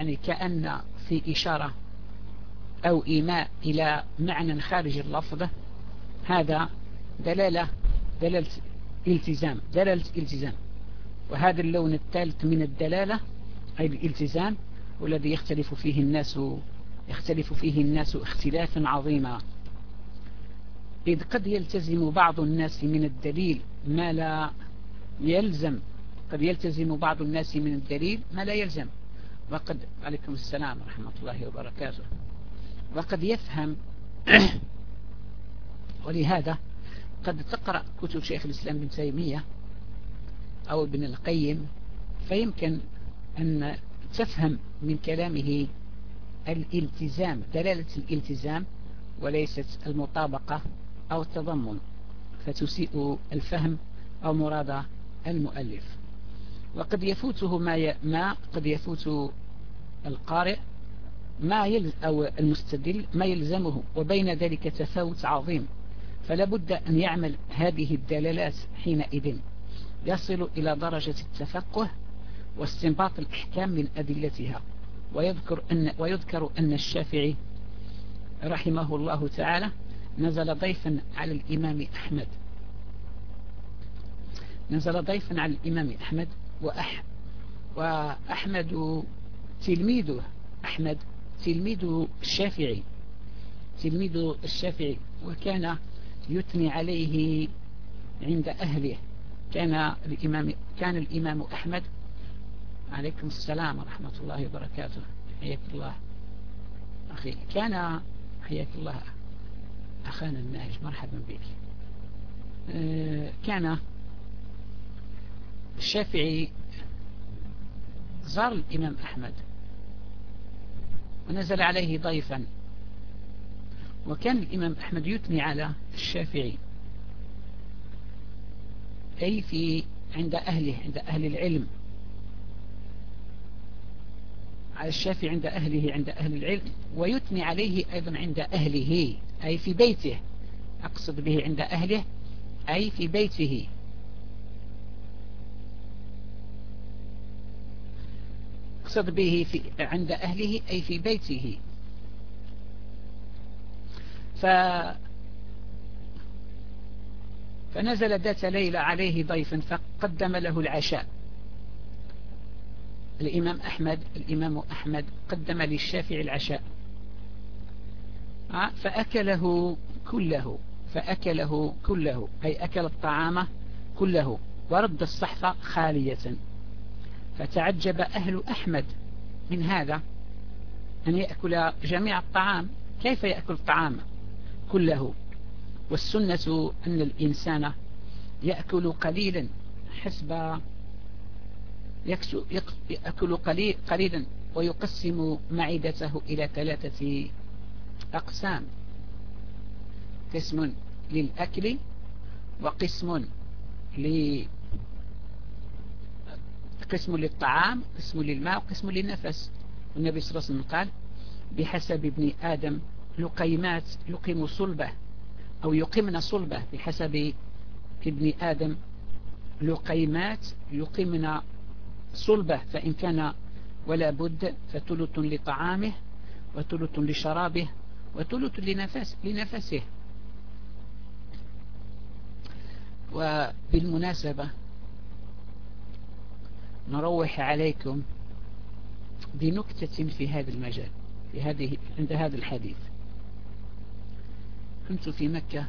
يعني كأن في إشارة أو إيماء إلى معنى خارج اللفظ، هذا دلالة التزام. وهذا اللون الثالث من الدلالة أي الالتزام، والذي يختلف فيه الناس اختلافا عظيما، إذ قد يلتزم بعض الناس من الدليل ما لا يلزم، وقد عليكم السلام ورحمة الله وبركاته. وقد يفهم ولهذا قد تقرأ كتب شيخ الإسلام ابن تيمية أو ابن القيم، فيمكن أن تفهم من كلامه الالتزام، دلالة الالتزام، وليست المطابقة أو التضمن، فتسيء الفهم أو مراد المؤلف. وقد يفوته قد يفوت القارئ أو المستدل ما يلزمه، وبين ذلك تفاوت عظيم، فلا بد أن يعمل هذه الدلالات حينئذ يصل إلى درجة التفقه واستنباط الأحكام من أدلتها. ويذكر أن الشافعي رحمه الله تعالى نزل ضيفا على الإمام أحمد، وأحمد تلميذه، تلميذ الشافعي، وكان يثني عليه عند أهله. كان الإمام أحمد، عليكم السلام ورحمة الله وبركاته، حياك الله أخي، حياك الله أخانا الناهج، مرحبا بك. كان الشافعي زار الإمام أحمد ونزل عليه ضيفا، وكان الإمام أحمد يثني على الشافعي، أي عند أهل العلم، على الشافعي عند أهل العلم، ويثني عليه أيضا عند أهله، أي في بيته، أقصد به عند أهله أي في بيته. أقصد به عند أهله أي في بيته. فنزل ذات ليلة عليه ضيف فقدم له العشاء. الإمام أحمد قدم للشافعي العشاء، فأكله كله أي أكل الطعام كله، ورد الصحف خالية. فتعجب أهل أحمد من هذا، أن يأكل جميع الطعام، كيف يأكل الطعام كله؟ والسنة أن الإنسان يأكل قليلا يأكل قليلا ويقسم معدته إلى 3 أقسام: قسم للأكل، وقسم قسم للطعام، قسم للماء، وقسم للنفس. والنبي صلى الله عليه وسلم قال: بحسب ابن آدم لقيمات يقيم صلبه، أو يقيمن صلبه، بحسب ابن آدم لقيمات يقيمن صلبه، فإن كان ولا بد فثلث لطعامه، وثلث لشرابه، وثلث لنفسه. وبالمناسبة نروح عليكم بنكتة في هذا المجال، عند هذا الحديث. كنت في مكة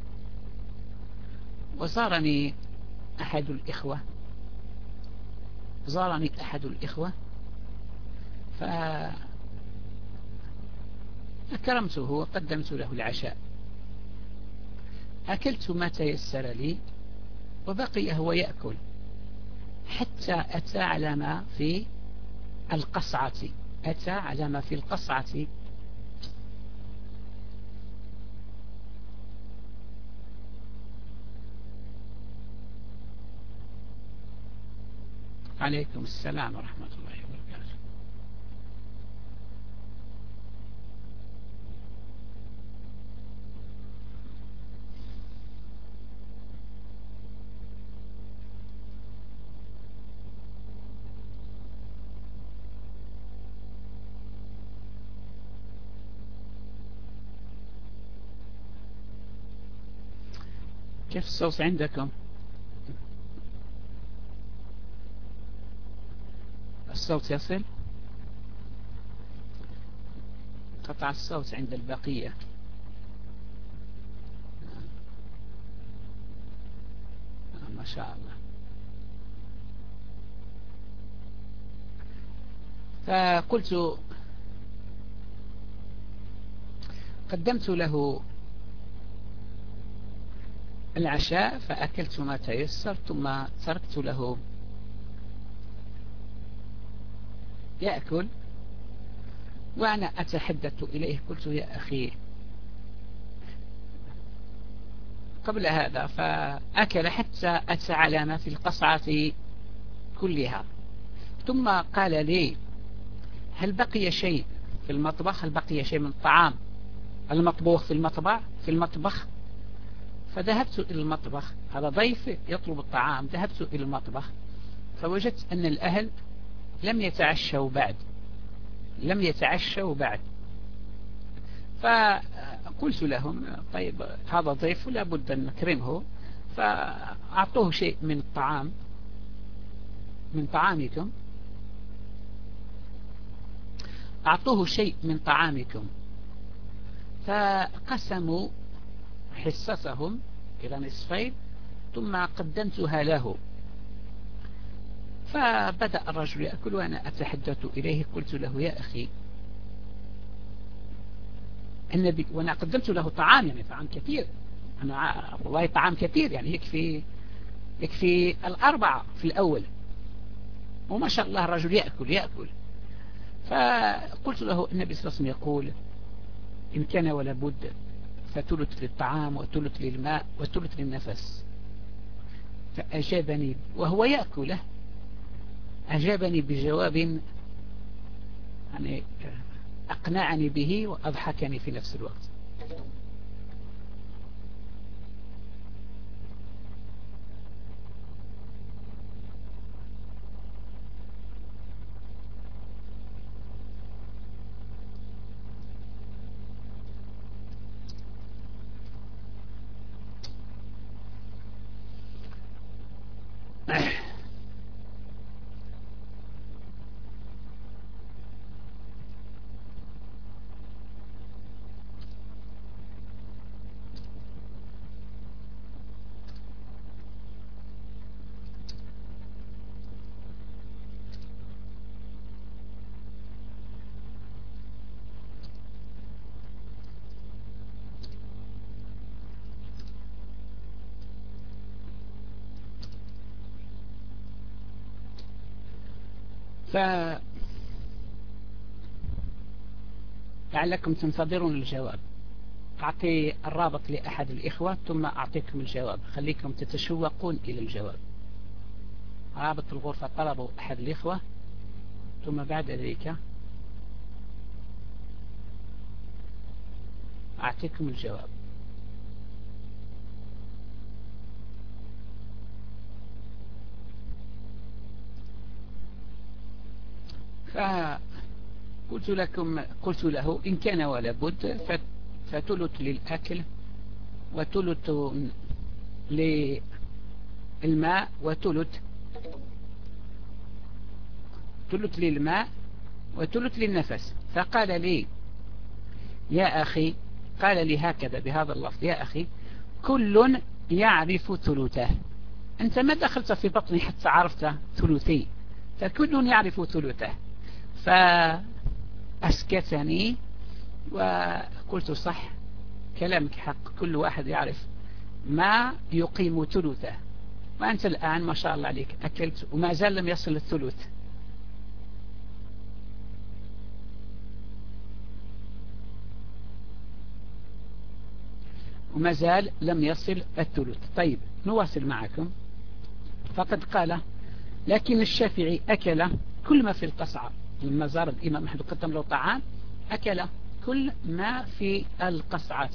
وزارني أحد الإخوة، فأكرمته وقدمت له العشاء. أكلت ما تيسر لي، وبقي هو يأكل حتى أتى على ما في القصعة. عليكم السلام ورحمة الله وبركاته. كيف الصوت عندكم؟ الصوت يصل؟ قطع الصوت عند البقية. ما شاء الله. فقلت قدمت له العشاء فأكلت ما تيسر، ثم تركت له يأكل وأنا أتحدث إليه. قلت يا أخي قبل هذا، فأكل حتى أتى على ما في القصعة كلها، ثم قال لي هل بقي شيء في المطبخ؟ هل بقي شيء من الطعام المطبوخ في المطبخ؟ فذهبت إلى المطبخ، هذا ضيف يطلب الطعام. ذهبت إلى المطبخ فوجدت أن الأهل لم يتعشوا بعد. فقلت لهم طيب هذا ضيف ولا بد أن نكرمه، فأعطوه شيء من الطعام من طعامكم، فقسموا حصتهم إلى نصفين ثم قدمتها له. فبدأ الرجل يأكل وأنا أتحدث إليه. قلت له يا أخي النبي، وأنا قدمت له طعام، يعني طعام كثير، أنا والله طعام كثير، يعني يكفي الأربعة في الأول، وما شاء الله الرجل يأكل. فقلت له النبي صلى الله عليه وسلم يقول إن كان ولا بد فثلث للطعام وثلث للماء وثلث للنفس. فأجابني وهو يأكله، أجابني بجواب يعني أقنعني به وأضحكني في نفس الوقت. لعلكم تنتظرون الجواب. أعطي الرابط لأحد الإخوة ثم أعطيكم الجواب، خليكم تتشوقون إلى الجواب. رابط الغرفة طلبوا أحد الإخوة ثم بعد ذلك أعطيكم الجواب. قلت له إن كان ولا بد فتلت للأكل وتلت للماء تلت للماء وتلت للنفس. فقال لي يا أخي، قال لي هكذا بهذا اللفظ: يا أخي كل يعرف ثلثه. أنت ما دخلت في بطني حتى عرفت ثلثي، فكل يعرف ثلثه. فأسكتني وقلت صح كلامك حق، كل واحد يعرف ما يقيم ثلثه. وأنت الآن ما شاء الله عليك أكلت وما زال لم يصل الثلث. وما زال لم يصل الثلث. طيب نواصل معكم. فقد قال: لكن الشافعي أكل كل ما في القصعة. لما زار الإمام أحمد قدم له طعام أكل كل ما في القصعة.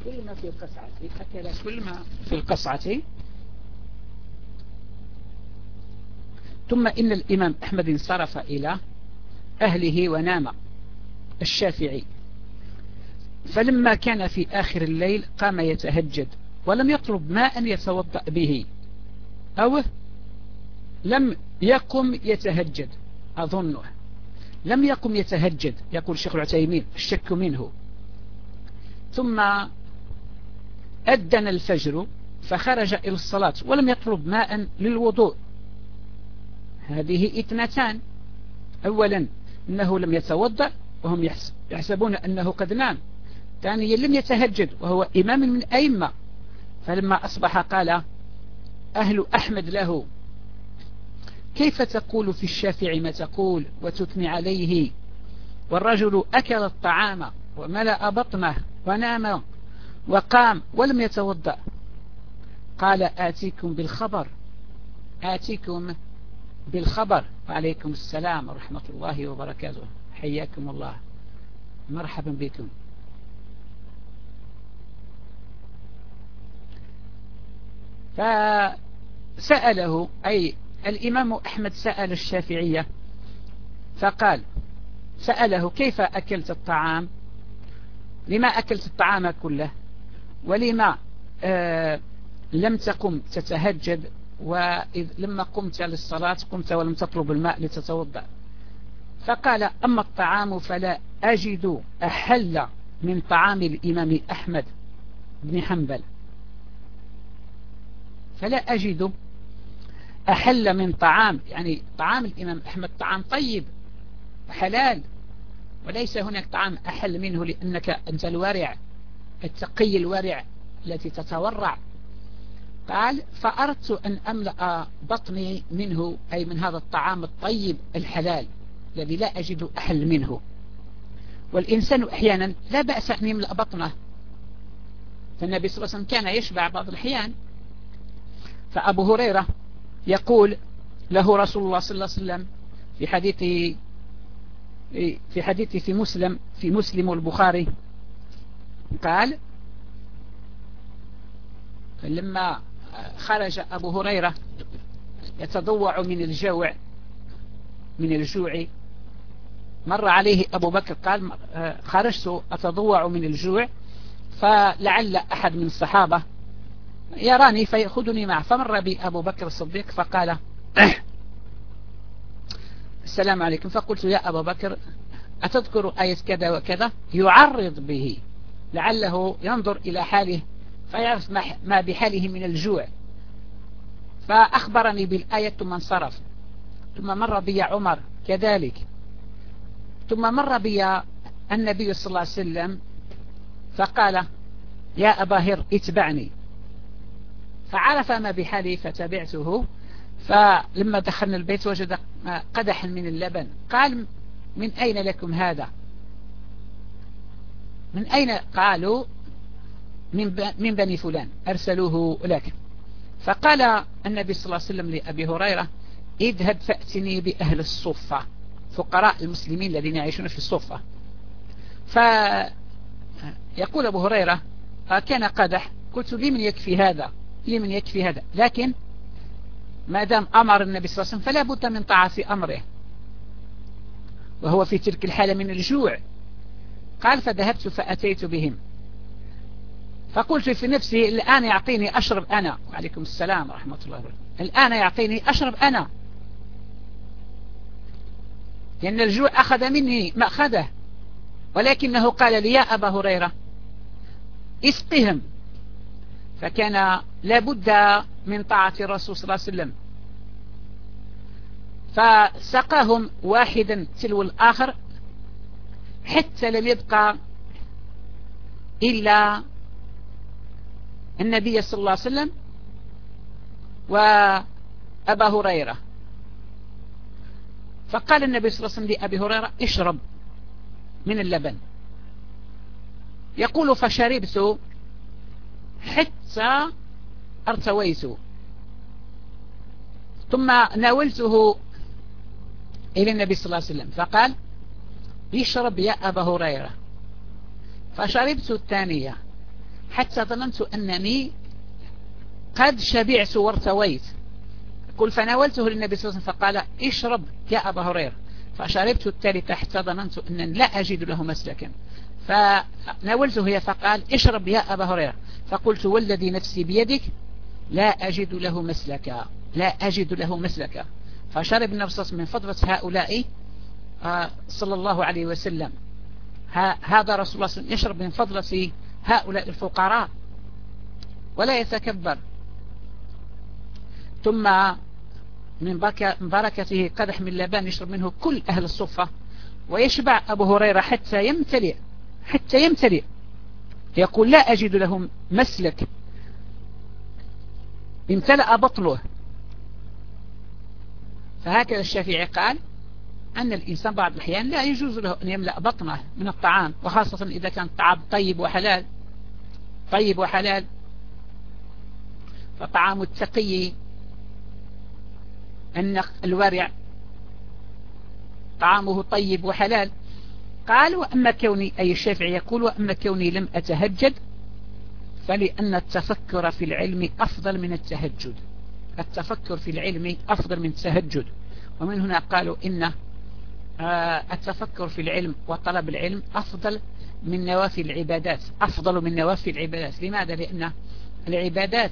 كل ما في القصعة، أكل كل ما في القصعة. ثم إن الإمام أحمد انصرف إلى أهله ونام الشافعي، فلما كان في آخر الليل قام يتهجد ولم يطلب ماء يتوضأ به، أو لم يقم يتهجد، أظنه لم يقم يتهجد، يقول الشيخ العثيمين الشك منه. ثم أذن الفجر فخرج إلى الصلاة ولم يطلب ماء للوضوء. هذه اثنتان: أولا أنه لم يتوضأ وهم يحسبون أنه قد نام، ثانيا لم يتهجد وهو إمام من أئمة. فلما أصبح قال أهل أحمد له: كيف تقول في الشافعي ما تقول وتثني عليه، والرجل أكل الطعام وملأ بطنه ونام وقام ولم يتوضأ. قال: آتيكم بالخبر، آتيكم بالخبر. وعليكم السلام ورحمة الله وبركاته، حياكم الله، مرحبا بكم. فسأله، أي الإمام أحمد سأل الشافعية فقال، سأله: كيف أكلت الطعام؟ لما أكلت الطعام كله؟ ولما لم تقم تتهجد؟ ولما قمت للصلاة قمت ولم تطلب الماء لتتوضأ؟ فقال: أما الطعام فلا أجد أحل من طعام الإمام أحمد بن حنبل، فلا أجد أحل من طعام، يعني طعام الإمام أحمد طعام طيب وحلال، وليس هناك طعام أحل منه، لأنك أنت الورع التقي الورع التي تتورع. قال: فأردت أن أملأ بطني منه، أي من هذا الطعام الطيب الحلال الذي لا أجد أحل منه. والإنسان أحيانا لا بأس أن يملأ بطنه، فالنبي صلى الله عليه وسلم كان يشبع بعض الأحيان. فأبو هريرة يقول له رسول الله صلى الله عليه وسلم في حديث في مسلم والبخاري، قال: لما خرج أبو هريرة يتضوع من الجوع، مر عليه أبو بكر، قال: خرجت أتضوع من الجوع، فلعل أحد من الصحابة يراني فيأخذني معه. فمر بي أبو بكر الصديق فقال: السلام عليكم. فقلت: يا أبا بكر، أتذكر آية كذا وكذا؟ يعرض به لعله ينظر إلى حاله فيعرف ما بحاله من الجوع. فأخبرني بالآية ثم انصرف. ثم مر بي عمر كذلك، ثم مر بي النبي صلى الله عليه وسلم فقال: يا أبا هر اتبعني. فعرف ما بحاله فتبعته. فلما دخلنا البيت وجد قدحا من اللبن. قال: من أين لكم هذا؟ من أين؟ قالوا: من بني فلان أرسلوه لك. فقال النبي صلى الله عليه وسلم لأبي هريرة: اذهب فأتني بأهل الصفة، فقراء المسلمين الذين يعيشون في الصفة. فيقول أبو هريرة: كان قدح. قلت: لي من يكفي هذا، لي من يكفي هذا، لكن ما دام أمر النبي صلى الله عليه وسلم فلا بد من طاعة أمره، وهو في تلك الحالة من الجوع. قال: فذهبت فأتيت بهم، فقلت في نفسي: الآن يعطيني أشرب أنا. وعليكم السلام ورحمة الله وبركاته. الآن يعطيني أشرب أنا، لأن الجوع أخذ مني ما أخذه. ولكنه قال لي: يا أبا هريرة اسقهم. فكان لابد من طاعة الرسول صلى الله عليه وسلم. فسقاهم واحدا تلو الآخر حتى لم يبقى إلا النبي صلى الله عليه وسلم وأبا هريرة. فقال النبي صلى الله عليه وسلم لأبي هريرة: اشرب من اللبن. يقول: فشربت حتى ارتويت، ثم ناولته إلى النبي صلى الله عليه وسلم فقال: اشرب يا أبا هريرة. فشربت الثانية حتى ظننت أنني قد شبعت وارتويت. قل فناولته للنبي صلى الله عليه وسلم فقال اشرب يا أبا هريرة، فشربت الثالثة حتى ظننت أنني لا أجد له مسلكا، فناولته هي فقال اشرب يا أبا هريرة، فقلت والذي نفسي بيدك لا أجد له مسلكا، لا أجد له مسلكا. فشرب النبي صلى الله عليه وسلم من فضلة هؤلاء صلى الله عليه وسلم. هذا رسول الله صلى الله عليه وسلم يشرب من فضلة هؤلاء الفقراء ولا يتكبر. ثم من بركته قدح من لبان يشرب منه كل أهل الصفة، ويشبع أبو هريرة حتى يمتلئ، يقول لا أجد لهم مسلك، امتلأ بطنه. فهكذا الشافعي قال أن الإنسان بعض الأحيان لا يجوز له أن يملأ بطنه من الطعام، وخاصة إذا كان الطعام طيب وحلال. فطعام التقي الورع طعامه طيب وحلال. قال وأما كوني، أي الشافعي يقول وأما كوني لم أتهجد فلأن التفكر في العلم أفضل من التهجد. التفكر في العلم أفضل من التهجد. ومن هنا قالوا إن التفكر في العلم وطلب العلم أفضل من نوافل العبادات. لماذا؟ لأن العبادات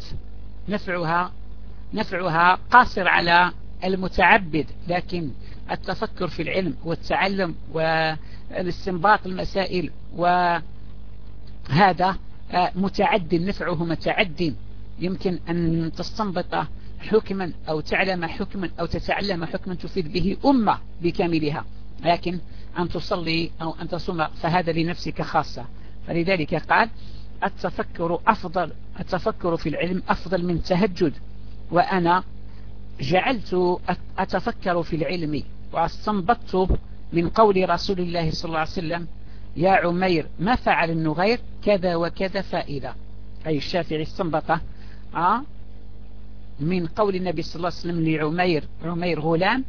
نفعها قاصر على المتعبد، لكن التفكر في العلم والتعلم والاستنباط المسائل وهذا متعد، نفعه متعد. يمكن أن تستنبط حكما أو تعلم حكما أو تتعلم حكما تفيد به أمة بكاملها، لكن أن تصلي أو أن تصوم فهذا لنفسك خاصة. فلذلك قال التفكر في العلم أفضل من التهجد. وأنا جعلت أتفكر في العلم واستنبطت من قول رسول الله صلى الله عليه وسلم يا عمير ما فعل النغير كذا وكذا فائدة. أي الشافعي استنبط من قول النبي صلى الله عليه وسلم لعمير غلام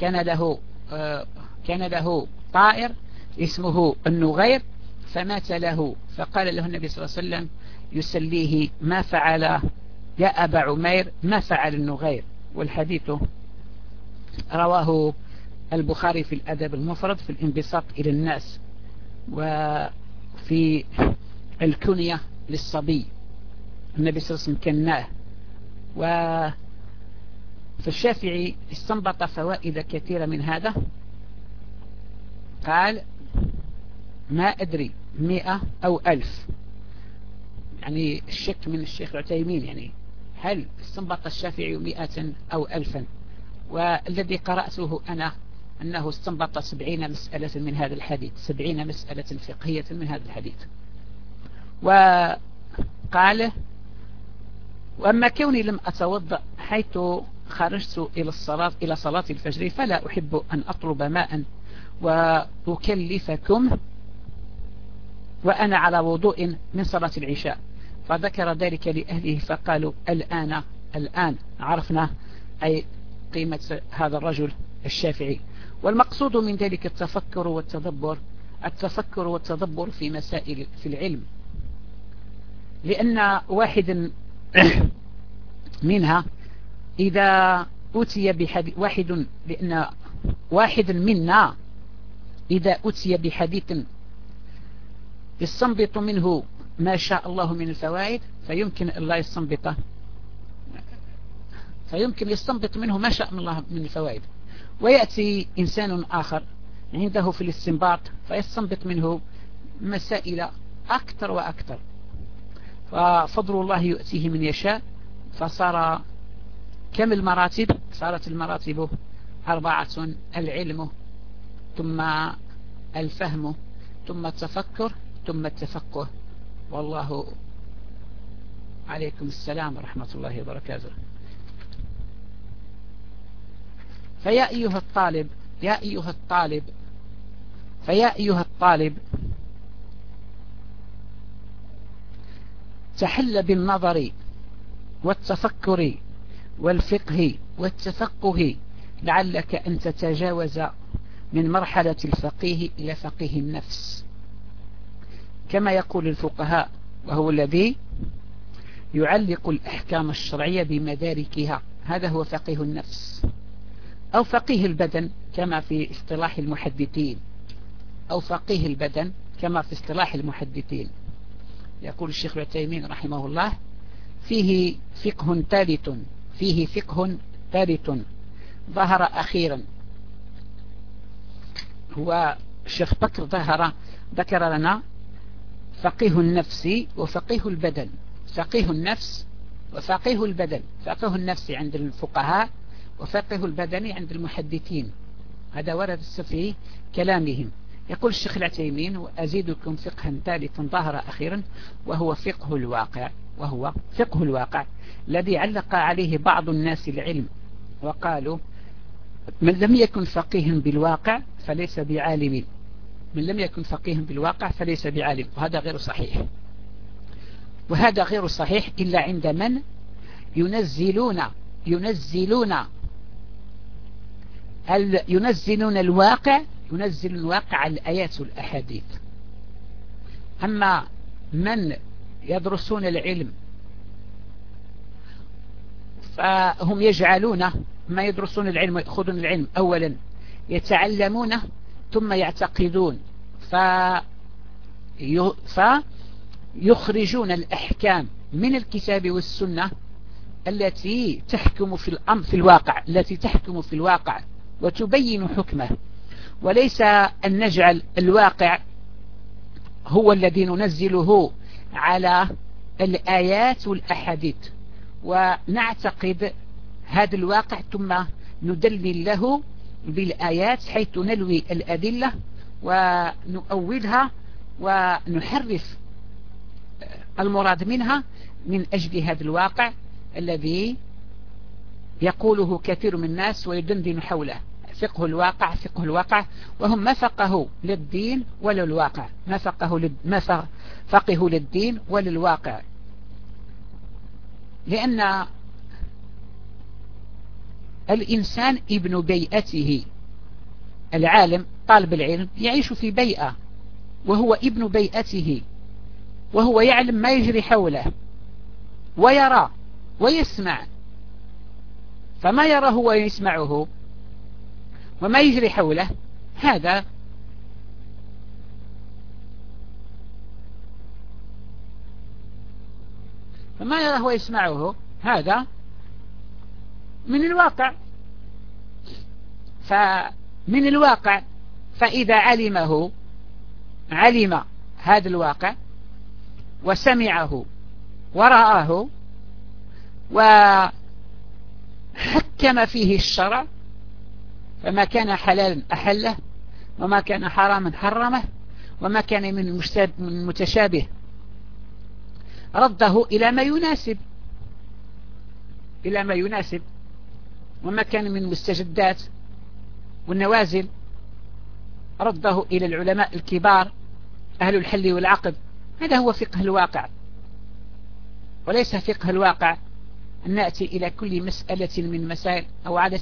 كان له طائر اسمه النغير فمات له، فقال له النبي صلى الله عليه وسلم يسليه ما فعل يا أبا عمير ما فعل النغير. والحديث رواه البخاري في الأدب المفرد في الانبساط إلى الناس، وفي الكنية للصبي النبي صلى الله عليه وسلم كناه. فالشافعي استنبط فوائد كثيرة من هذا. قال ما أدري 100 أو 1000، يعني الشك من الشيخ العثيمين، يعني هل استنبط الشافعي 100 أو 1000؟ والذي قرأته أنا أنه استنبط 70 مسألة من هذا الحديث، 70 مسألة فقهية من هذا الحديث. وقال وأما كوني لم أتوضأ حيث خرجت إلى صلاة الفجر فلا أحب أن أطلب ماء وأكلفكم وأنا على وضوء من صلاة العشاء. فذكر ذلك لأهله فقالوا الآن عرفنا أي قيمة هذا الرجل الشافعي. والمقصود من ذلك التفكر والتدبر في مسائل في العلم، لأن واحد منها إذا أتي بحديث لأن واحد منا إذا أتي بحديث يستنبط منه ما شاء الله من الفوائد فيمكن يستنبط منه ما شاء الله من الفوائد. ويأتي إنسان آخر عنده في الاستنباط فيستنبط منه مسائل أكثر وأكثر، ففضل الله يؤتيه من يشاء. فصار كم المراتب؟ صارت المراتب 4: العلم ثم الفهم ثم التفكر ثم التفقه. والله عليكم السلام ورحمة الله وبركاته. فيا أيها الطالب تحل بالنظر والتفكر والفقه والتفقه لعلك أن تتجاوز من مرحلة الفقيه إلى فقيه النفس. كما يقول الفقهاء وهو الذي يعلق الأحكام الشرعية بمداركها. هذا هو فقيه النفس أو فقيه البدن كما في اصطلاح المحدثين، أو فقيه البدن كما في اصطلاح المحدثين. يقول الشيخ العثيمين رحمه الله: فيه فقه ثالث، فيه فقه ثالث ظهر أخيرا. هو الشيخ بكر ذكر لنا فقيه النفس وفقيه البدن. فقيه النفس وفقيه البدن. فقيه النفس عند الفقهاء وفقيه البدن عند المحدثين. هذا ورد في كلامهم. يقول الشيخ العثيمين: وأزيدكم فقها ثالثا ظهر أخيرا وهو فقه الواقع، وهو فقه الواقع الذي علق عليه بعض الناس العلم وقالوا: من لم يكن فقيها بالواقع فليس بعالم. من لم يكن فقيها بالواقع فليس بعالم. وهذا غير صحيح، وهذا غير صحيح إلا عند من ينزلون الواقع، ينزل الواقع الآيات والأحاديث. أما من يدرسون العلم فهم يجعلون ما يدرسون العلم ويأخذون العلم أولا يتعلمونه ثم يعتقدون، فيخرجون الأحكام من الكتاب والسنة التي تحكم في الأمر في الواقع، التي تحكم في الواقع وتبين حكمه، وليس أن نجعل الواقع هو الذي ننزله على الآيات والأحاديث ونعتقد هذا الواقع ثم ندلل له بالآيات حيث نلوي الأدلة ونؤولها ونحرف المراد منها من أجل هذا الواقع الذي يقوله كثير من الناس ويدندن حوله. فقه الواقع، فقه الواقع، وهم ما فقهوا للدين ولا الواقع، ما فقهوا للدين ولا الواقع. لأن الإنسان ابن بيئته. العالم طالب العلم يعيش في بيئة وهو ابن بيئته، وهو يعلم ما يجري حوله ويرى ويسمع، فما يراه ويسمعه وما يجري حوله هذا فما يراه ويسمعه هذا من الواقع. فمن الواقع، فإذا علم هذا الواقع وسمعه ورآه وحكم فيه الشرع، فما كان حلالا أحله وما كان حراما حرمه وما كان من متشابه رده إلى ما يناسب وما كان من مستجدات والنوازل رده إلى العلماء الكبار أهل الحل والعقد. هذا هو فقه الواقع، وليس فقه الواقع أن نأتي إلى كل مسألة من مسائل. أو على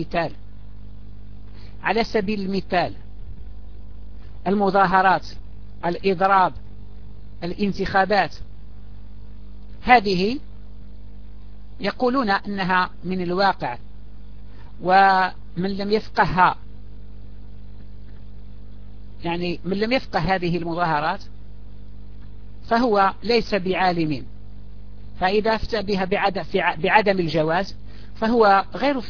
سبيل المثال المظاهرات، الإضراب، الانتخابات، هذه يقولون أنها من الواقع، ومن لم يفقهها، يعني من لم يفقه هذه المظاهرات فهو ليس بعالم، فإذا أفتى بها بعدم الجواز فهو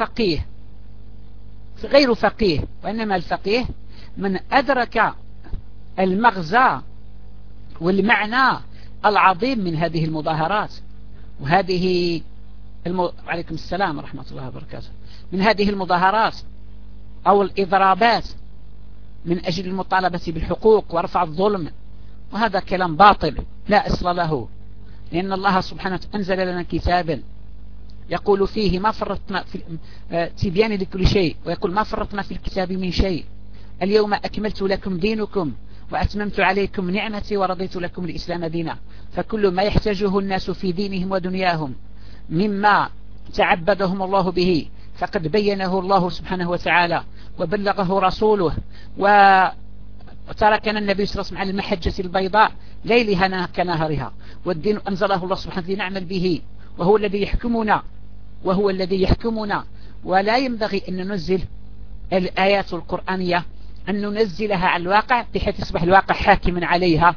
غير فقيه. وإنما الفقيه من أدرك المغزى والمعنى العظيم من هذه المظاهرات وهذه عليكم السلام ورحمة الله وبركاته، من هذه المظاهرات أو الإضرابات من أجل المطالبة بالحقوق ورفع الظلم. وهذا كلام باطل لا أصل له، لأن الله سبحانه أنزل لنا كتابا يقول فيه ما فرطنا في تبيان لكل شيء، ويقول ما فرطنا في الكتاب من شيء، اليوم أكملت لكم دينكم وأتممت عليكم نعمتي ورضيت لكم الإسلام دينا. فكل ما يحتاجه الناس في دينهم ودنياهم مما تعبدهم الله به فقد بينه الله سبحانه وتعالى وبلغه رسوله وتركنا النبي صلى الله عليه وسلم على المحجة البيضاء ليلها كنهارها، والدين أنزله الله سبحانه وتعالى نعمل به، وهو الذي يحكمنا. ولا ينبغي أن ننزل الآيات القرآنية أن ننزلها على الواقع بحيث يصبح الواقع حاكما عليها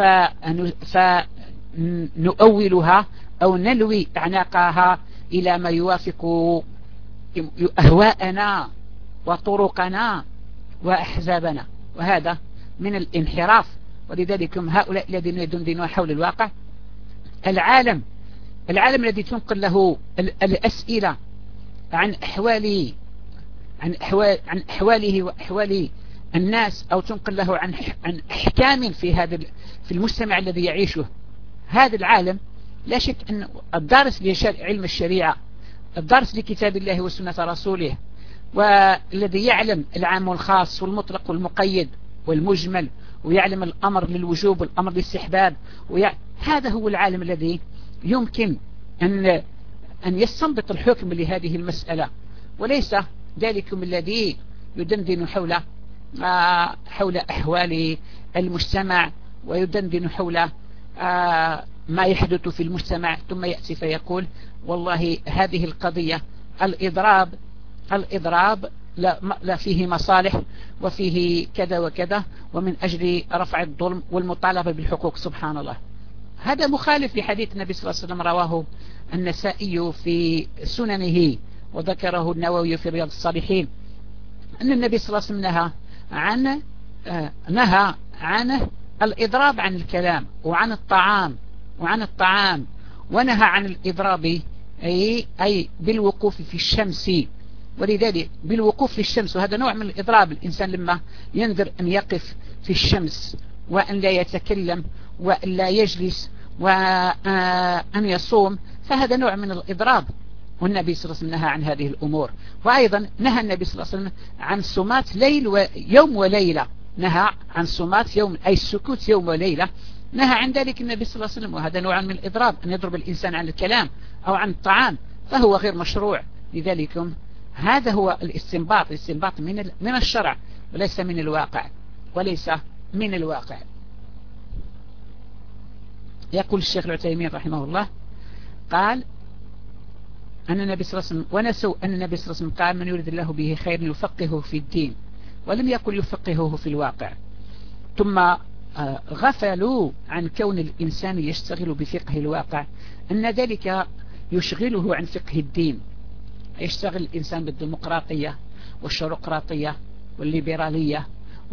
فنؤولها أو نلوي أعناقها إلى ما يوافق أهواءنا وطرقنا وأحزابنا، وهذا من الانحراف. ولذلك هؤلاء الذين يدندنون حول الواقع، العالم الذي تنقل له الأسئلة عن أحواله وأحوال الناس، أو تنقل له عن أحكام في المجتمع الذي يعيشه هذا العالم، لا شك أن الدارس لعلم الشريعة، الدارس لكتاب الله وسنة رسوله، والذي يعلم العام والخاص والمطلق والمقيد والمجمل، ويعلم الأمر للوجوب والأمر للاستحباب، هذا هو العالم الذي يمكن أن يستنبط الحكم لهذه المسألة، وليس ذلكم الذي يدندن حول أحوال المجتمع، ويدندن حول ما يحدث في المجتمع، ثم يأتي فيقول والله هذه القضية الإضراب لا فيه مصالح وفيه كذا وكذا، ومن أجل رفع الظلم والمطالبة بالحقوق. سبحان الله، هذا مخالف لحديث النبي صلى الله عليه وسلم رواه النسائي في سننه، وذكره النووي في رياض الصالحين، أن النبي صلى الله عليه وسلم نهى عن الإضراب عن الكلام وعن الطعام، ونهى عن الإضراب أي بالوقوف في الشمس. ولذلك بالوقوف في الشمس، وهذا نوع من الإضراب، الإنسان لما ينذر أن يقف في الشمس وأن لا يتكلم وأن لا يجلس وأن يصوم، فهذا نوع من الإضراب، والنبي صلى الله عليه وسلم نهى عن هذه الأمور. وأيضا نهى النبي صلى الله عليه وسلم عن سمات يوم وليلة، نهى عن سمات يوم أي السكوت يوم وليلة، نهى عن ذلك النبي صلى الله عليه وسلم، وهذا نوع من الإضراب، أن يضرب الإنسان عن الكلام أو عن الطعام، فهو غير مشروع. لذلك هذا هو الاستنباط من الشرع، وليس من الواقع. يقول الشيخ العثيمين رحمه الله، قال أن النبي صلى الله عليه وسلم ونسوا أن النبي صلى الله عليه وسلم قال من يريد الله به خير يفقهه في الدين، ولم يقل يفقهه في الواقع. ثم غفلوا عن كون الإنسان يشتغل بفقه الواقع، أن ذلك يشغله عن فقه الدين. يشتغل الإنسان بالديمقراطية والشروقراطية والليبرالية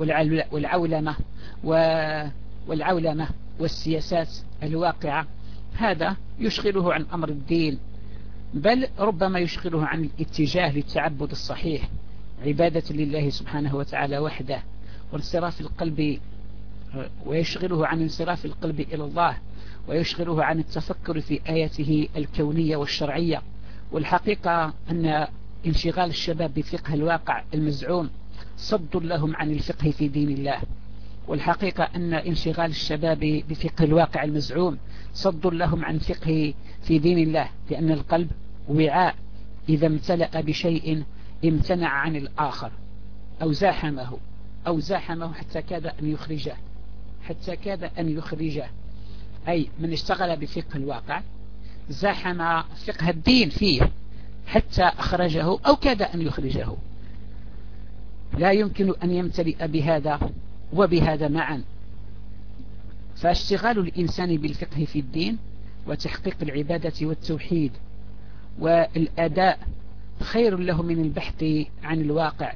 والعولمة والسياسات الواقعة، هذا يشغله عن أمر الدين، بل ربما يشغله عن الاتجاه للتعبد الصحيح، عبادة لله سبحانه وتعالى وحده، وانصراف القلب، ويشغله عن انصراف القلب إلى الله، ويشغله عن التفكر في آياته الكونية والشرعية. والحقيقة أن انشغال الشباب بفقه الواقع المزعوم صد لهم عن الفقه في دين الله. والحقيقة أن انشغال الشباب بفقه الواقع المزعوم صد لهم عن فقه في دين الله، لأن القلب وعاء، إذا امتلأ بشيء امتنع عن الآخر أو زاحمه حتى كاد أن يخرجه، أي من اشتغل بفقه الواقع زاحم فقه الدين فيه حتى أخرجه أو كاد أن يخرجه. لا يمكن أن يمتلئ بهذا وبهذا معا. فاشتغال الإنسان بالفقه في الدين وتحقيق العبادة والتوحيد والأداء خير له من البحث عن الواقع،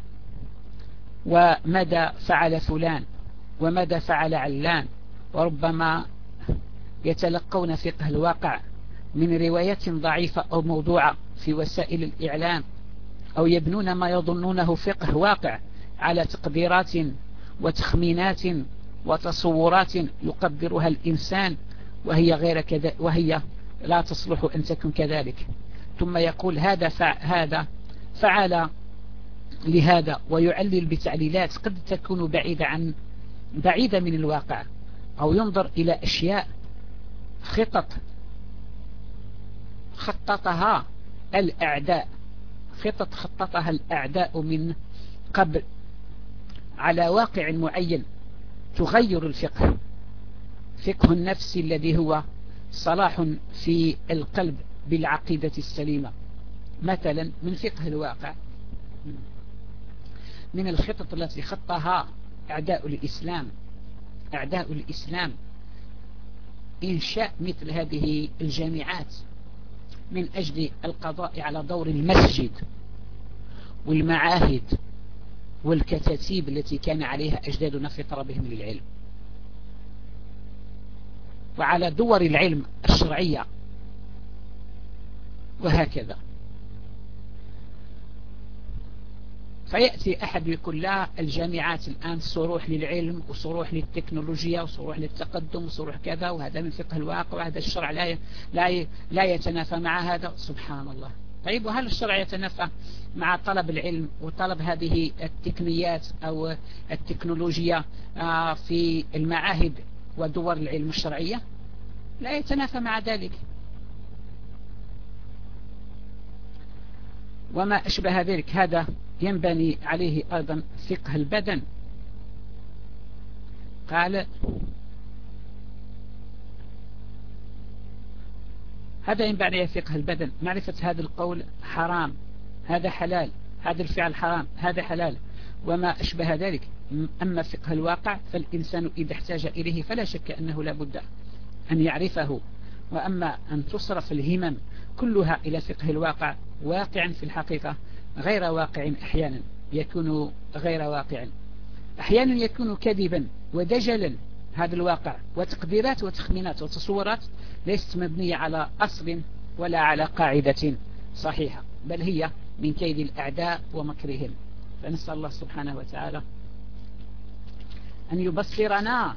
وماذا فعل فلان وماذا فعل علان. وربما يتلقون فقه الواقع من روايات ضعيفة أو موضوعة في وسائل الإعلام، أو يبنون ما يظنونه فقه واقع على تقديرات وتخمينات وتصورات يقدرها الإنسان، وهي لا تصلح أن تكون كذلك. ثم يقول هذا فعل لهذا، ويعلل بتعليلات قد تكون بعيدة من الواقع، أو ينظر إلى أشياء خططها الأعداء من قبل على واقع معين، تغير الفقه، فقه النفس الذي هو صلاح في القلب بالعقيدة السليمة، مثلا من فقه الواقع، من الخطط التي خطها أعداء الإسلام إنشاء مثل هذه الجامعات من أجل القضاء على دور المسجد والمعاهد والكتاتيب التي كان عليها أجدادنا في طلبهم للعلم، وعلى دور العلم الشرعية، وهكذا. فيأتي أحد يقول لا، الجامعات الآن صروح للعلم وصروح للتكنولوجيا وصروح للتقدم وصروح كذا، وهذا من فقه الواقع، وهذا الشرع لا يتنافى مع هذا. سبحان الله. طيب، وهل الشرع يتنافى مع طلب العلم وطلب هذه التقنيات أو التكنولوجيا في المعاهد ودور العلم الشرعية؟ لا يتنافى مع ذلك. وما أشبه ذلك، هذا ينبني عليه أيضا فقه البدن. قال هذا ينبني عليه فقه البدن، معرفة هذا القول حرام، هذا حلال، هذا الفعل حرام، هذا حلال، وما أشبه ذلك. أما فقه الواقع فالإنسان إذا احتاج إليه فلا شك أنه لا بد أن يعرفه. وأما أن تصرف الهمم كلها إلى فقه الواقع، واقعا في الحقيقة غير واقع، أحيانا يكون غير واقع، أحيانا يكون كذبا ودجلا. هذا الواقع وتقديرات وتخمينات وتصورات ليست مبنية على أصل ولا على قاعدة صحيحة، بل هي من كيد الأعداء ومكرهم. فنسأل الله سبحانه وتعالى أن يبصرنا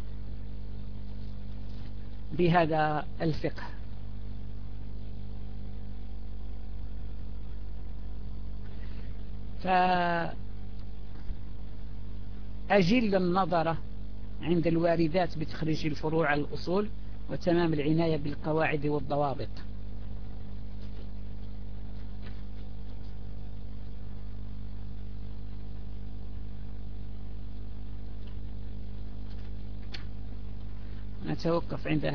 بهذا الفقه. فأجل النظر عند الواردات بتخريج الفروع على الأصول، وتمام العناية بالقواعد والضوابط. نتوقف عند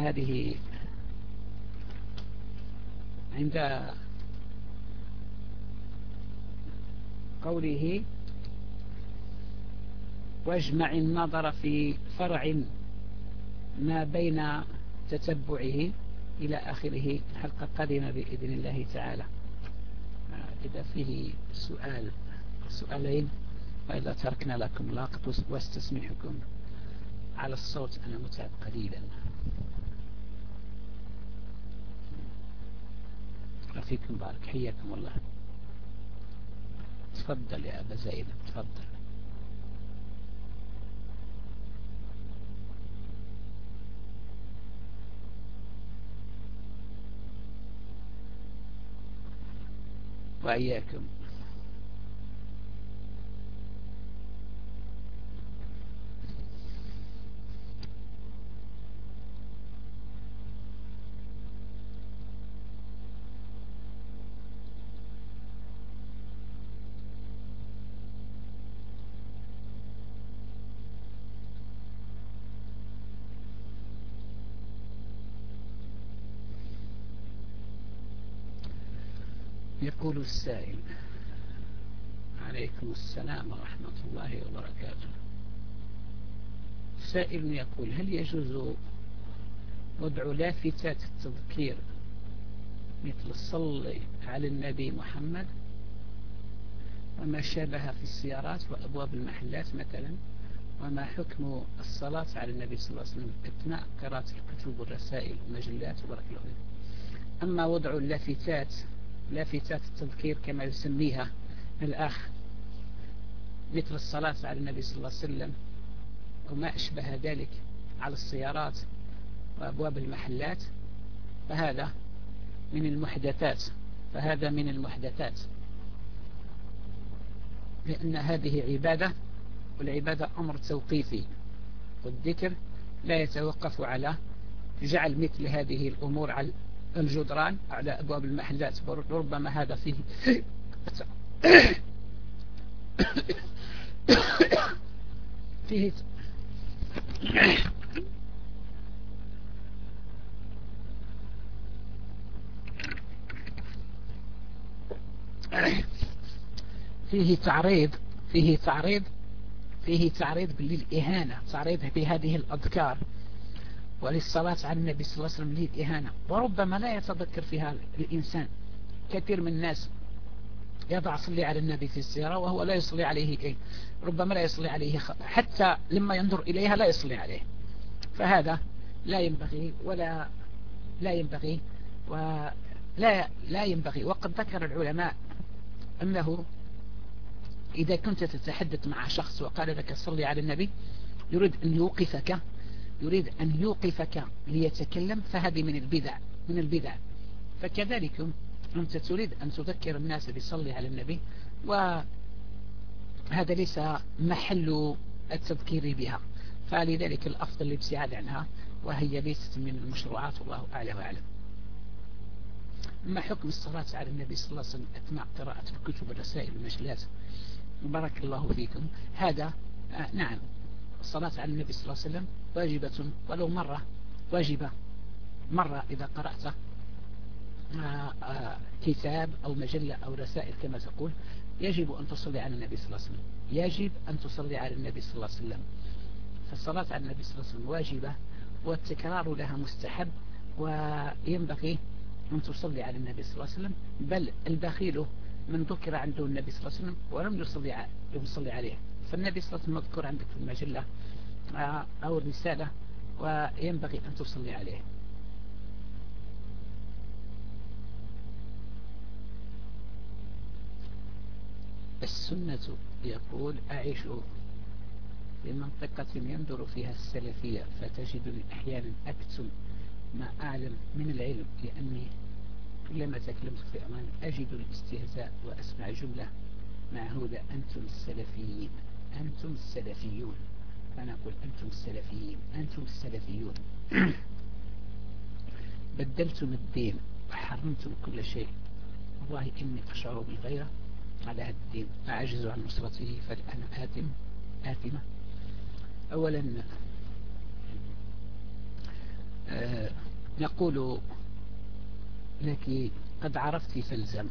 قوله واجمع النظر في فرع ما بين تتبعه إلى آخره. الحلقة القادمة بإذن الله تعالى إذا فيه سؤالين، وإذا تركنا لكم لاقط واستسمحكم على الصوت، أنا متعب قليلا. فيكم بارك، حياكم الله. تفضل يا أبا زينب، تفضل. وإياكم. يقول السائل: عليكم السلام ورحمة الله وبركاته. سائل يقول: هل يجوز وضع لافتات التذكير مثل صلي على النبي محمد وما شابه في السيارات وأبواب المحلات مثلا؟ وما حكم الصلاة على النبي صلى الله عليه وسلم أثناء قراءة الكتب والرسائل والمجلات؟ وبارك الله فيك. أما وضع لافتات التذكير كما يسميها الأخ مثل الصلاة على النبي صلى الله عليه وسلم وما أشبه ذلك على السيارات وأبواب المحلات، فهذا من المحدثات، لأن هذه عبادة، والعبادة أمر توقيفي، والذكر لا يتوقف على جعل مثل هذه الأمور على الجدران على أبواب المحلات. ربما هذا فيه فيه تعريض فيه تعريض للإهانة، تعريض بهذه الأذكار وللصلاة على النبي صلى الله عليه وسلم للإهانة. وربما لا يتذكر فيها الإنسان. كثير من الناس يضع صلي على النبي في السيارة وهو لا يصلي عليه ربما لا يصلي عليه حتى لما ينظر إليها لا يصلي عليه. فهذا لا ينبغي لا ينبغي. وقد ذكر العلماء أنه إذا كنت تتحدث مع شخص وقال لك صلي على النبي يريد أن يوقفك ليتكلم، فهذه من البدع. فكذلك أنت تريد أن تذكر الناس بصلي على النبي، وهذا ليس محل التذكير بها، فلذلك الأفضل الابتعاد عنها، وهي ليست من المشروعات، والله أعلى وأعلم. أما حكم الصلاة على النبي صلى الله عليه وسلم أثناء قراءة الكتب والرسائل والمجلات، بارك الله فيكم، هذا نعم، الصلاة على النبي صلى الله عليه وسلم واجبة ولو واجبة مرة إذا قرأت كتاب أو مجلة أو رسائل كما تقول، يجب أن تصلي على النبي صلى الله عليه وسلم، يجب أن تصلي على النبي صلى الله عليه وسلم. فالصلاة على النبي صلى الله عليه وسلم واجبة، والتكرار لها مستحب، وينبغي أن تصلي على النبي صلى الله عليه وسلم. بل البخيل من ذكر عنده النبي صلى الله عليه وسلم ولم يصلي عليه، فالنبي صلى الله عليه وسلم مذكور عندك في المجلة أو الرسالة، وينبغي أن تصلي عليه. السنة يقول أعيش في منطقة يندر فيها السلفية، فتجدني أحيانا أكتم ما أعلم من العلم، لأني كلما تكلمت في أمان أجد الاستهزاء وأسمع جملة معهودة: أنتم السلفيين، أنتم السلفيون. فأنا أقول أنتم السلفيين، أنتم السلفيون. بدلتم الدين وحرمتم كل شيء، والله إني أشعر بالغيرة على هذا الدين، أعجز عن نصرته، فالآن آثمة. أولا نقول لك قد عرفت فالزم،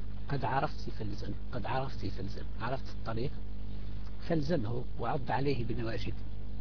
عرفت الطريق فالزمه وعض عليه بنواجد،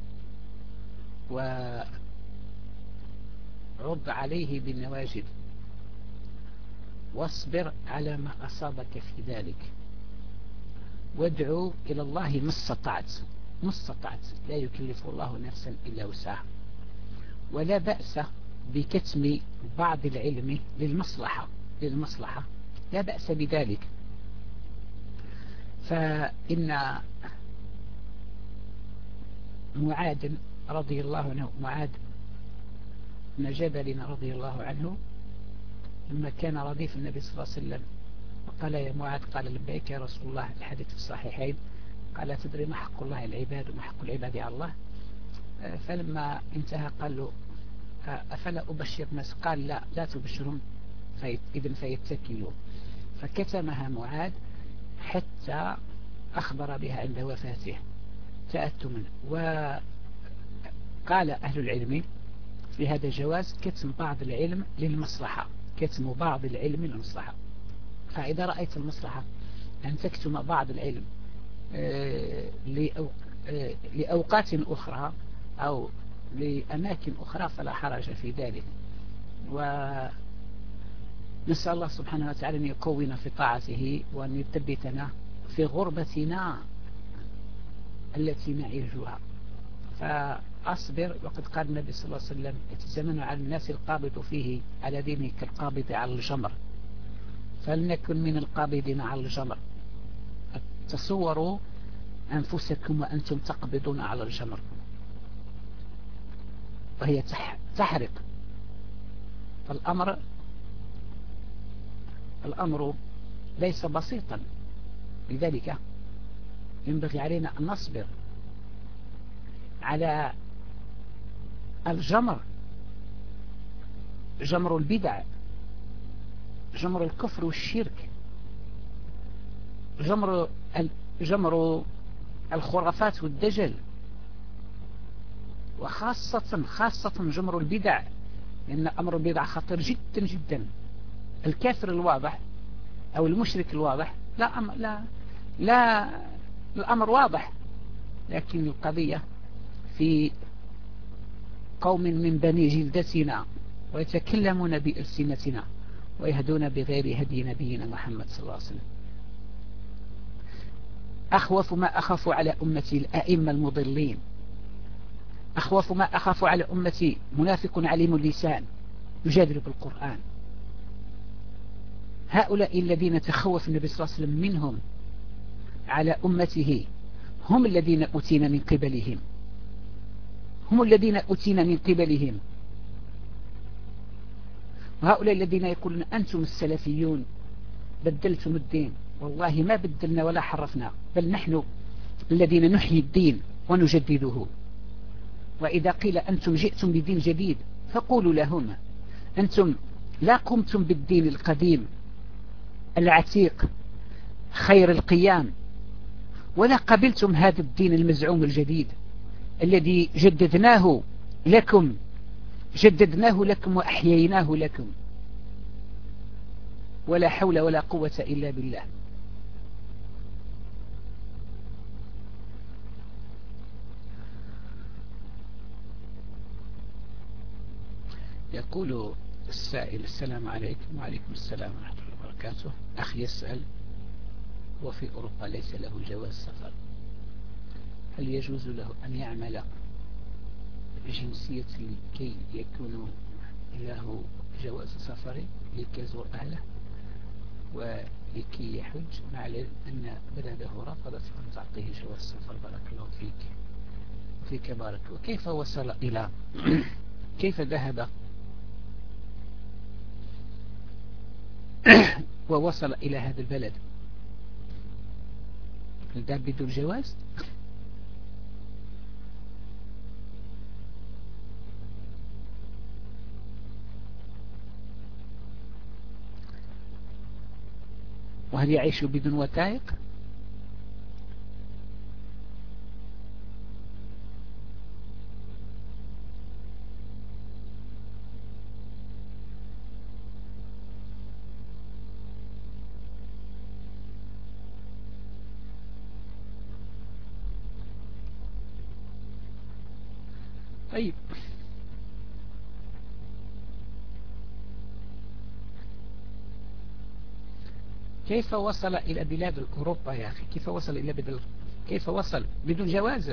واصبر على ما أصابك في ذلك، وادعو إلى الله ما استطعت، لا يكلف الله نفسا إلا وسعها. ولا بأس بكتم بعض العلم للمصلحة، لا بأس بذلك. فإن معاذ رضي الله عنه، معاذ بن جبل رضي الله عنه، لما كان رديف النبي صلى الله عليه وسلم قال: يا معاذ، قال: لبيك يا رسول الله، الحديث في الصحيحين، قال: تدري ما حق الله على العباد وما حق العباد على الله؟ فلما انتهى قال له: أفلا أبشر الناس؟ قال: لا تبشرهم إذن فيتكلوا. فكتمها معاذ حتى أخبر بها عند وفاته تأتما. وقال أهل العلم في هذا جواز كتم بعض العلم للمصلحة، فإذا رأيت المصلحة أن تكتم بعض العلم لأوقات أخرى أو لأماكن أخرى فلا حرج في ذلك. ونسأل الله سبحانه وتعالى أن يقوينا في طاعته، وأن يثبتنا في غربتنا التي نعيشها. فأصبر، وقد قال النبي صلى الله عليه وسلم: يتزمن على الناس القابض فيه على دينه كالقابض على الجمر، فلنكن من القابضين على الجمر. تصوروا أنفسكم وأنتم تقبضون على الجمر وهي تحرق. فالأمر ليس بسيطا، لذلك ينبغي علينا أن نصبر على الجمر، جمر البدع، جمر الكفر والشرك، جمر الخرافات والدجل، وخاصة جمر البدع، لأن أمر البدع خطير جدا جدا. الكافر الواضح أو المشرك الواضح لا، الأمر واضح، لكن القضية في قوم من بني جلدتنا ويتكلمون بألسنتنا ويهدون بغير هدي نبينا محمد صلى الله عليه وسلم. أخوف ما أخاف على أمتي الأئمة المضلين، أخوف ما أخاف على أمتي منافق عليم اللسان يجادل بالقرآن. هؤلاء الذين تخوف النبي صلى الله عليه وسلم منهم على أمته هم الذين أتينا من قبلهم، هم الذين أتينا من قبلهم. وهؤلاء الذين يقولون أنتم السلفيون بدلتم الدين، والله ما بدلنا ولا حرفنا، بل نحن الذين نحيي الدين ونجدده. وإذا قيل أنتم جئتم بدين جديد فقولوا لهم أنتم لا قمتم بالدين القديم العتيق خير القيام، ولا قبلتم هذا الدين المزعوم الجديد الذي جددناه لكم وأحييناه لكم. ولا حول ولا قوة إلا بالله. يقول السائل: السلام عليكم. وعليكم السلام ورحمة الله وبركاته. أخي يسأل: وفي أوروبا ليس له جواز سفر، هل يجوز له أن يعمل جنسية لكي يكون له جواز سفر لكي يزور أهله ولكي يحج، مع أن بلده رفضت أن تعطيه جواز سفر؟ بارك الله فيك بارك. وكيف وصل إلى كيف ذهب ووصل إلى هذا البلد؟ هل ذهب بدون جواز؟ وهل يعيش بدون وثائق؟ طيب، كيف وصل إلى بلاد أوروبا يا أخي؟ كيف وصل بدون جواز؟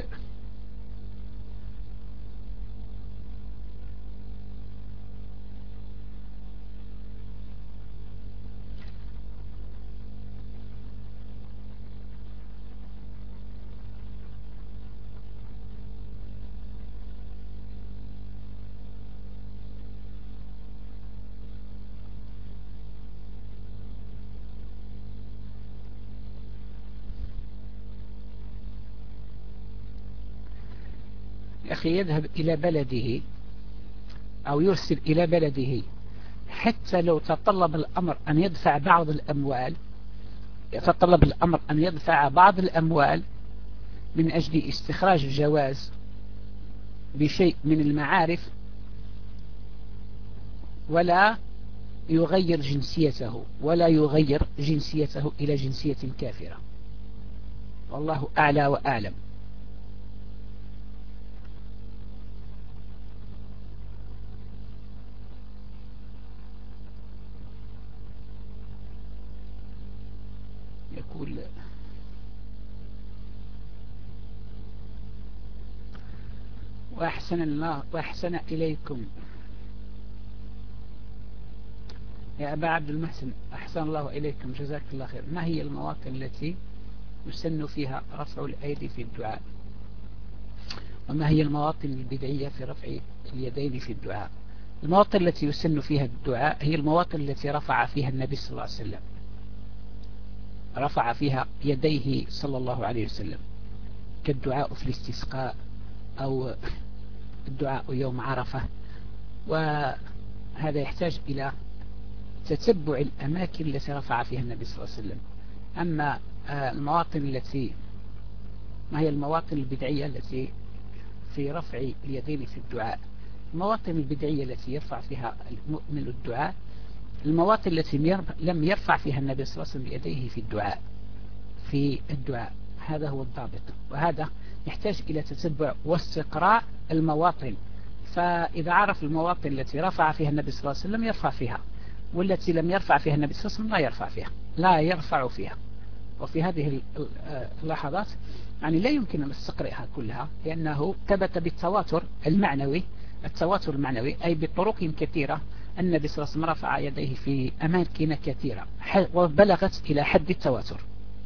يا أخي، يذهب إلى بلده أو يرسل إلى بلده حتى لو تطلب الأمر أن يدفع بعض الأموال، يتطلب الأمر أن يدفع بعض الأموال من أجل استخراج الجواز بشيء من المعارف، ولا يغير جنسيته إلى جنسية كافرة. والله أعلى وأعلم. يقول: وأحسن إليكم يا أبا عبد المحسن، أحسن الله إليكم، جزاك الله خير. ما هي المواطن التي يسن فيها رفع الأيدي في الدعاء؟ وما هي المواطن البدعية في رفع اليدين في الدعاء؟ المواطن التي يسن فيها الدعاء هي المواطن التي رفع فيها النبي صلى الله عليه وسلم، رفع فيها يديه صلى الله عليه وسلم، كالدعاء في الاستسقاء أو الدعاء يوم عرفة. وهذا يحتاج إلى تتبع الأماكن التي رفع فيها النبي صلى الله عليه وسلم. أما المواطن ما هي المواطن البدعية التي في رفع اليدين في الدعاء؟ المواطن البدعية التي يرفع فيها المؤمن الدعاء المواطن التي لم يرفع فيها النبي صلى الله عليه وسلم يديه في الدعاء، في الدعاء. هذا هو الضابط، وهذا يحتاج إلى تتبع واستقراء المواطن. فإذا عرف المواطن التي رفع فيها النبي صلى الله عليه وسلم يرفع فيها، والتي لم يرفع فيها النبي صلى الله عليه وسلم لا يرفع فيها. وفي هذه اللحظات يعني لا يمكن أن نستقرئها كلها، لأنه ثبت بالتواتر المعنوي، التواتر المعنوي أي بطرق كثيرة النبي صلى الله عليه وسلم رفع يديه في أماكن كثيرة وبلغت إلى حد التواتر.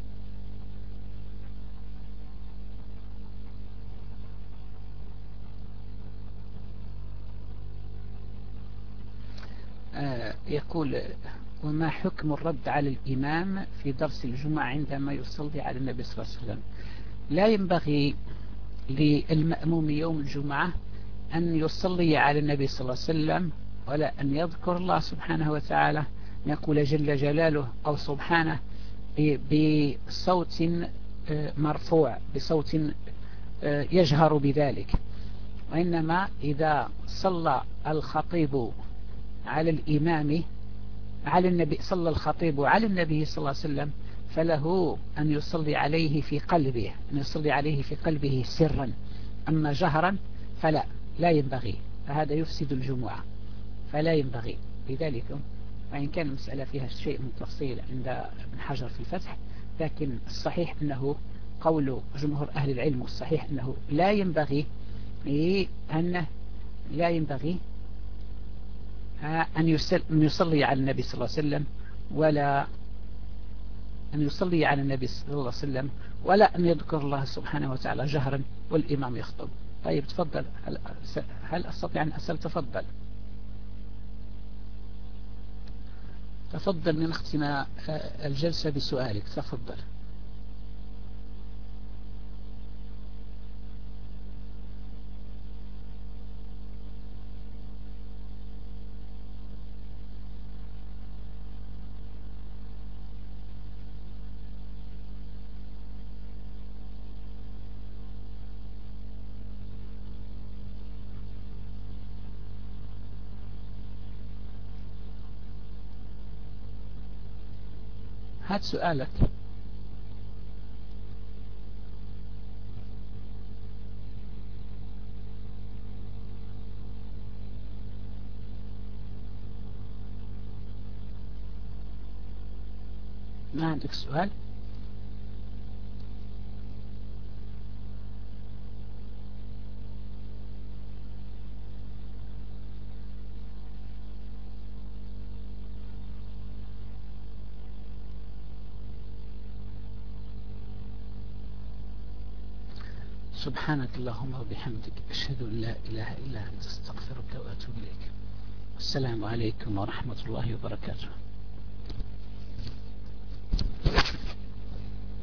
يقول: وما حكم الرد على الإمام في درس الجمعة عندما يصلي على النبي صلى الله عليه وسلم؟ لا ينبغي للمأموم يوم الجمعة أن يصلي على النبي صلى الله عليه وسلم، ولا أن يذكر الله سبحانه وتعالى، يقول جل جلاله أو سبحانه بصوت مرفوع، بصوت يجهر بذلك. وإنما إذا صلى الخطيب على الإمام على النبي، صلى الخطيب على النبي صلى الله عليه وسلم، فله أن يصلي عليه في قلبه، أن يصلي عليه في قلبه سرا. أما جهرا لا ينبغي، فهذا يفسد الجمعة، فلا ينبغي. لذلك وإن كان المسألة فيها شيء من تفصيل عند ابن حجر في الفتح، لكن الصحيح أنه قول جمهور أهل العلم، والصحيح أنه لا ينبغي أن يصلي على النبي صلى الله عليه وسلم، ولا أن يصلي على النبي صلى الله عليه وسلم، ولا أن يذكر الله سبحانه وتعالى جهرا والإمام يخطب. طيب تفضل، هل أستطيع أن أسأل؟ تفضل لنختم الجلسة بسؤالك، تفضل. هات سؤالك. ما عندك سؤال؟ سبحانك اللهم وبحمدك، أشهد أن لا إله إلا أنت، أستغفرك وأتوب إليك. السلام عليكم ورحمة الله وبركاته.